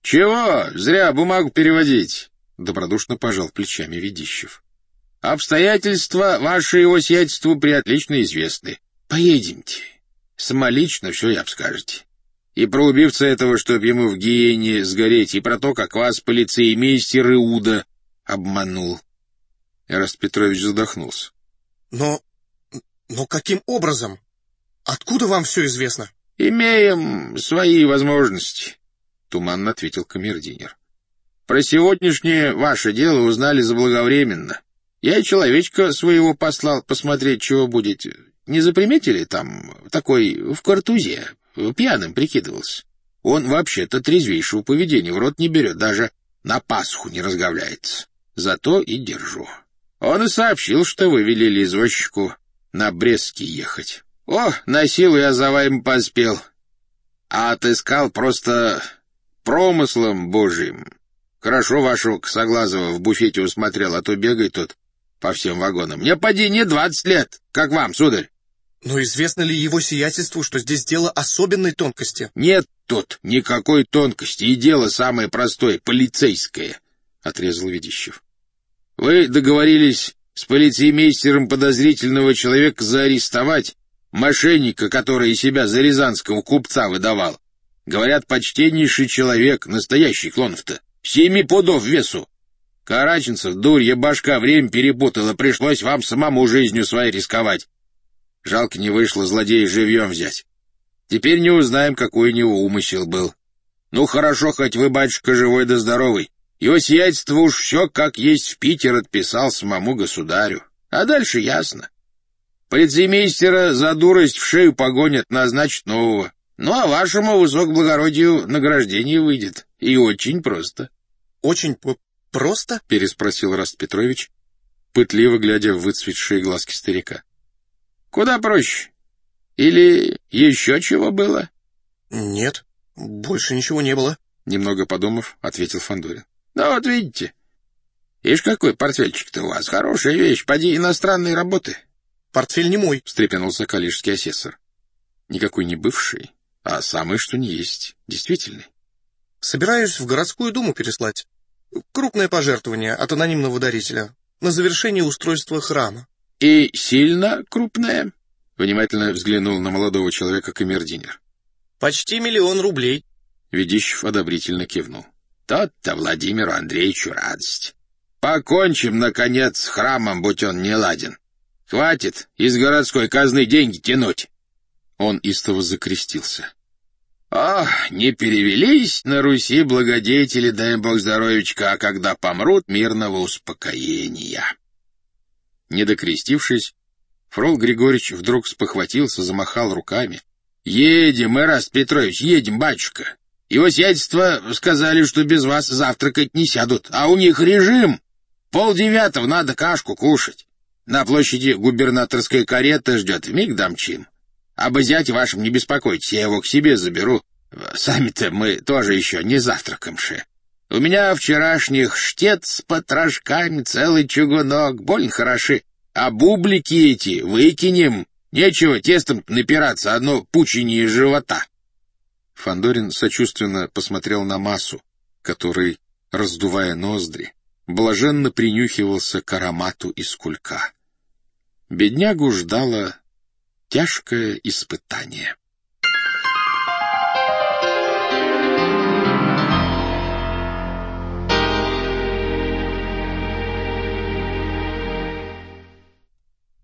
Чего? Зря бумагу переводить, — добродушно пожал плечами Ведищев. Обстоятельства ваши его сиятельству преотлично известны. Поедемте. Самолично все и обскажете. И про убивца этого, чтоб ему в гиене сгореть, и про то, как вас полицеймейстер Иуда обманул. Эраст Петрович задохнулся. Но каким образом? Откуда вам все известно? Имеем свои возможности, — туманно ответил камердинер. Про сегодняшнее ваше дело узнали заблаговременно. Я человечка своего послал посмотреть, чего будете. Не заприметили там такой в картузе, пьяным прикидывался? Он вообще-то трезвейшего поведения в рот не берет, даже на Пасху не разговляется. Зато и держу. Он и сообщил, что вы велели извозчику на Брестский ехать. О, на силу я за вами поспел. А отыскал просто промыслом божьим. Хорошо вашего косоглазого в буфете усмотрел, а то бегает тот по всем вагонам. Мне поди не 20 лет, как вам, сударь. Но известно ли его сиятельству, что здесь дело особенной тонкости? Нет тут никакой тонкости, и дело самое простое, полицейское, — отрезал Ведищев. Вы договорились с полицеймейстером подозрительного человека заарестовать, мошенника, который из себя за рязанского купца выдавал. Говорят, почтеннейший человек, настоящий Клонов-то, 7 пудов весу. Караченцев, дурья башка, время перепутала, пришлось вам самому жизнью своей рисковать. Жалко не вышло злодея живьем взять. Теперь не узнаем, какой у него умысел был. Ну, хорошо, хоть вы, батюшка, живой да здоровый. Его сиятельство уж все, как есть, в Питер отписал самому государю. А дальше ясно. Полицеймейстера за дурость в шею погонят, назначат нового. Ну, а вашему высокоблагородию награждение выйдет. И очень просто. — Очень просто? — переспросил Эраст Петрович, пытливо глядя в выцветшие глазки старика. — Куда проще? Или еще чего было? — Нет, больше ничего не было. Немного подумав, ответил Фандорин. — Ну вот видите. Ишь, какой портфельчик-то у вас. Хорошая вещь. Поди иностранные работы. — Портфель не мой, — встрепенулся калишский асессор. Никакой не бывший, а самый что ни есть, действительный. — Собираюсь в городскую думу переслать. Крупное пожертвование от анонимного дарителя на завершение устройства храма. — И сильно крупное? — внимательно взглянул на молодого человека камердинер. — Почти 1 000 000 рублей. Ведищев одобрительно кивнул. — Тот-то Владимиру Андреевичу радость. Покончим, наконец, с храмом, будь он не ладен. Хватит из городской казны деньги тянуть. Он истово закрестился. Ох, не перевелись на Руси благодетели, дай им бог здоровичка, а когда помрут, мирного успокоения. Не докрестившись, Фрол Григорьевич вдруг спохватился, замахал руками. — Едем, Эраст Петрович, едем, батюшка. Его сиятельство сказали, что без вас завтракать не сядут, а у них режим. 8:30 надо кашку кушать. На площади губернаторская карета ждет, вмиг домчим. Об зяте вашем не беспокойтесь, я его к себе заберу. Сами-то мы тоже еще не завтракамши. У меня вчерашних штец с потрошками, целый чугунок, больно хороши. А бублики эти выкинем. Нечего тестом напираться, одно пучение живота. Фандорин сочувственно посмотрел на Массу, который, раздувая ноздри, блаженно принюхивался к аромату из кулька. Беднягу ждало тяжкое испытание.